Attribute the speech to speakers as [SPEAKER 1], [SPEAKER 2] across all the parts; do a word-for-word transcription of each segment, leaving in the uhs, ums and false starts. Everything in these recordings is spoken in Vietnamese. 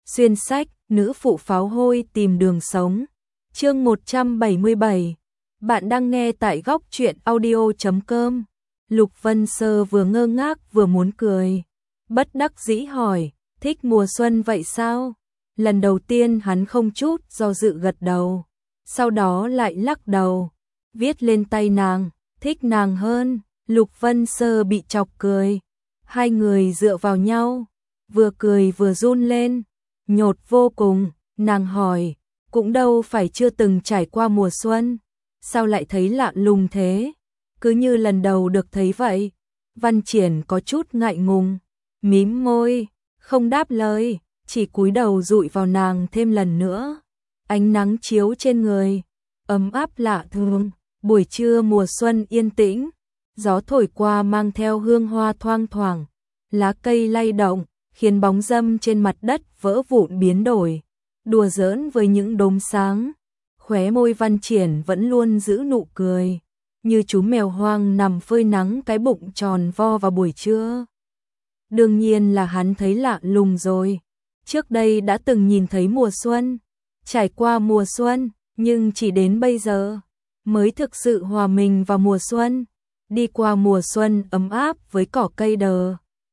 [SPEAKER 1] Xuyên sách, nữ phụ pháo hôi tìm đường sống. Chương một trăm bảy mươi bảy. Bạn đang nghe tại góc truyện audio chấm com. Lục Vân Sơ vừa ngơ ngác vừa muốn cười. Bất đắc dĩ hỏi, thích mùa xuân vậy sao? Lần đầu tiên hắn không chút do dự gật đầu. Sau đó lại lắc đầu. Viết lên tay nàng, thích nàng hơn. Lục Vân Sơ bị chọc cười. Hai người dựa vào nhau. Vừa cười vừa run lên. Nhột vô cùng, nàng hỏi, cũng đâu phải chưa từng trải qua mùa xuân, sao lại thấy lạ lùng thế, cứ như lần đầu được thấy vậy. Văn Triển có chút ngại ngùng, mím môi, không đáp lời, chỉ cúi đầu dụi vào nàng thêm lần nữa. Ánh nắng chiếu trên người, ấm áp lạ thường, buổi trưa mùa xuân yên tĩnh, gió thổi qua mang theo hương hoa thoang thoảng, lá cây lay động, khiến bóng râm trên mặt đất vỡ vụn biến đổi, đùa giỡn với những đốm sáng. Khóe môi Văn Triển vẫn luôn giữ nụ cười, như chú mèo hoang nằm phơi nắng cái bụng tròn vo vào buổi trưa. Đương nhiên là hắn thấy lạ lùng rồi, trước đây đã từng nhìn thấy mùa xuân, trải qua mùa xuân, nhưng chỉ đến bây giờ mới thực sự hòa mình vào mùa xuân, đi qua mùa xuân ấm áp với cỏ cây đờ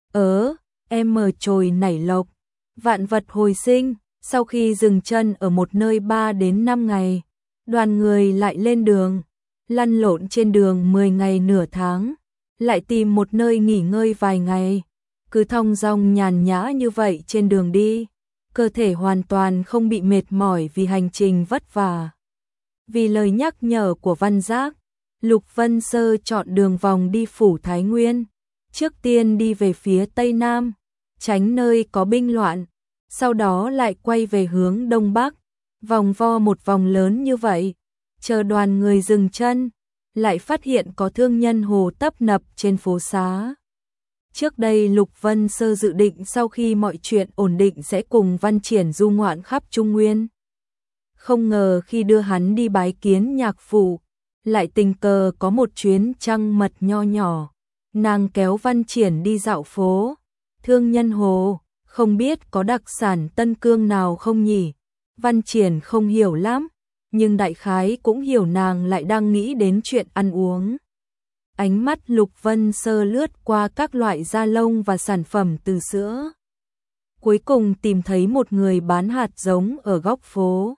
[SPEAKER 1] ớ. Em mở trồi nảy lộc, vạn vật hồi sinh. Sau khi dừng chân ở một nơi ba đến năm ngày, đoàn người lại lên đường, lăn lộn trên đường mười ngày nửa tháng, lại tìm một nơi nghỉ ngơi vài ngày, cứ thong dong nhàn nhã như vậy trên đường đi, cơ thể hoàn toàn không bị mệt mỏi vì hành trình vất vả. Vì lời nhắc nhở của Văn Giác, Lục Vân Sơ chọn đường vòng đi phủ Thái Nguyên. Trước tiên đi về phía Tây Nam, tránh nơi có binh loạn, sau đó lại quay về hướng Đông Bắc, vòng vo một vòng lớn như vậy, chờ đoàn người dừng chân, lại phát hiện có thương nhân hồ tấp nập trên phố xá. Trước đây Lục Vân Sơ dự định sau khi mọi chuyện ổn định sẽ cùng Văn Triển du ngoạn khắp Trung Nguyên. Không ngờ khi đưa hắn đi bái kiến nhạc phụ, lại tình cờ có một chuyến trăng mật nho nhỏ. Nàng kéo Văn Triển đi dạo phố, thương nhân hồ, không biết có đặc sản Tân Cương nào không nhỉ? Văn Triển không hiểu lắm, nhưng đại khái cũng hiểu nàng lại đang nghĩ đến chuyện ăn uống. Ánh mắt Lục Vân Sơ lướt qua các loại da lông và sản phẩm từ sữa. Cuối cùng tìm thấy một người bán hạt giống ở góc phố.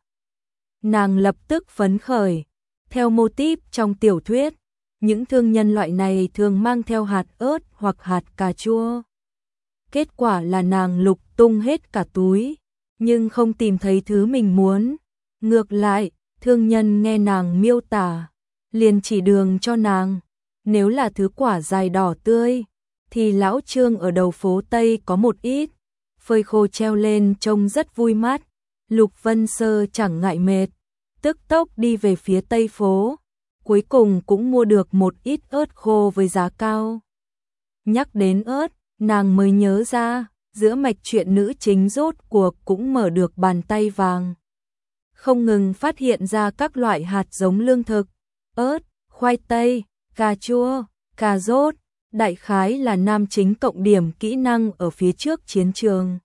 [SPEAKER 1] Nàng lập tức phấn khởi, theo mô típ trong tiểu thuyết. Những thương nhân loại này thường mang theo hạt ớt hoặc hạt cà chua. Kết quả là nàng lục tung hết cả túi, nhưng không tìm thấy thứ mình muốn. Ngược lại, thương nhân nghe nàng miêu tả, liền chỉ đường cho nàng. Nếu là thứ quả dài đỏ tươi, thì lão Trương ở đầu phố Tây có một ít, phơi khô treo lên trông rất vui mắt. Lục Vân Sơ chẳng ngại mệt, tức tốc đi về phía Tây phố. Cuối cùng cũng mua được một ít ớt khô với giá cao. Nhắc đến ớt, nàng mới nhớ ra, giữa mạch chuyện nữ chính rốt cuộc cũng mở được bàn tay vàng. Không ngừng phát hiện ra các loại hạt giống lương thực, ớt, khoai tây, cà chua, cà rốt, đại khái là nam chính cộng điểm kỹ năng ở phía trước chiến trường.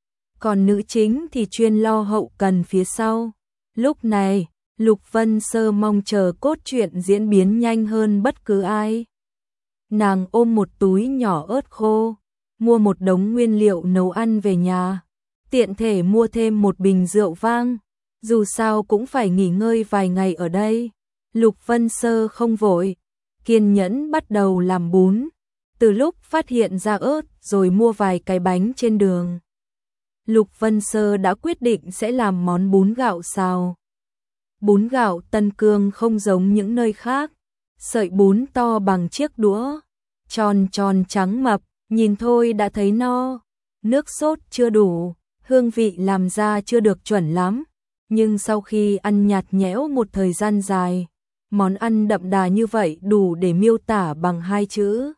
[SPEAKER 1] Còn nữ chính thì chuyên lo hậu cần phía sau. Lúc này, Lục Vân Sơ mong chờ cốt truyện diễn biến nhanh hơn bất cứ ai. Nàng ôm một túi nhỏ ớt khô, mua một đống nguyên liệu nấu ăn về nhà, tiện thể mua thêm một bình rượu vang, dù sao cũng phải nghỉ ngơi vài ngày ở đây. Lục Vân Sơ không vội, kiên nhẫn bắt đầu làm bún, từ lúc phát hiện ra ớt rồi mua vài cái bánh trên đường. Lục Vân Sơ đã quyết định sẽ làm món bún gạo xào. Bún gạo Tân Cương không giống những nơi khác, sợi bún to bằng chiếc đũa, tròn tròn trắng mập, nhìn thôi đã thấy no. Nước sốt chưa đủ, hương vị làm ra chưa được chuẩn lắm, nhưng sau khi ăn nhạt nhẽo một thời gian dài, món ăn đậm đà như vậy đủ để miêu tả bằng hai chữ.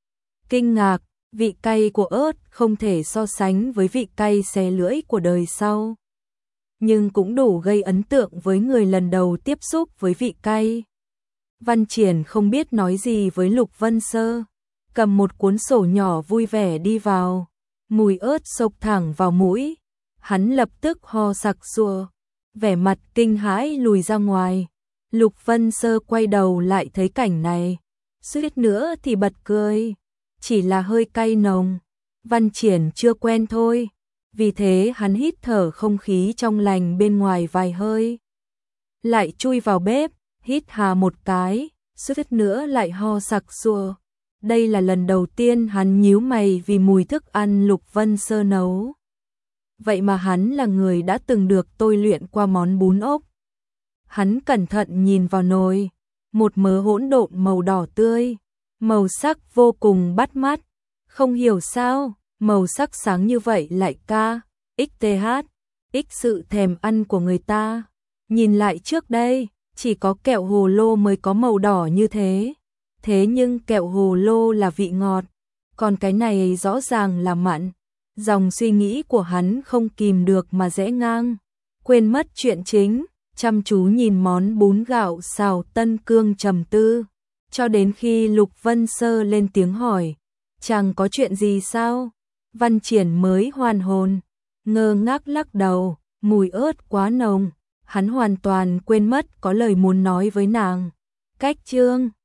[SPEAKER 1] Kinh ngạc. Vị cay của ớt không thể so sánh với vị cay xé lưỡi của đời sau, nhưng cũng đủ gây ấn tượng với người lần đầu tiếp xúc với vị cay. Văn Triển không biết nói gì với Lục Vân Sơ, cầm một cuốn sổ nhỏ vui vẻ đi vào, mùi ớt xộc thẳng vào mũi. hắn lập tức ho sặc sụa, vẻ mặt kinh hãi lùi ra ngoài. Lục Vân Sơ quay đầu lại thấy cảnh này, suýt nữa thì bật cười, chỉ là hơi cay nồng. Văn Triển chưa quen thôi, vì thế hắn hít thở không khí trong lành bên ngoài vài hơi, lại chui vào bếp, hít hà một cái, suýt nữa lại ho sặc sụa. Đây là lần đầu tiên hắn nhíu mày vì mùi thức ăn Lục Vân Sơ nấu. Vậy mà hắn là người đã từng được tôi luyện qua món bún ốc. Hắn cẩn thận nhìn vào nồi, một mớ hỗn độn màu đỏ tươi, màu sắc vô cùng bắt mắt. Không hiểu sao, màu sắc sáng như vậy lại ca, xth, x sự thèm ăn của người ta. Nhìn lại trước đây, chỉ có kẹo hồ lô mới có màu đỏ như thế. Thế nhưng kẹo hồ lô là vị ngọt, còn cái này rõ ràng là mặn. Dòng suy nghĩ của hắn không kìm được mà rẽ ngang, quên mất chuyện chính, chăm chú nhìn món bún gạo xào Tân Cương trầm tư, cho đến khi Lục Vân Sơ lên tiếng hỏi, chẳng có chuyện gì sao? Văn Triển mới hoàn hồn, ngơ ngác lắc đầu, mùi ớt quá nồng, hắn hoàn toàn quên mất có lời muốn nói với nàng. Cách chương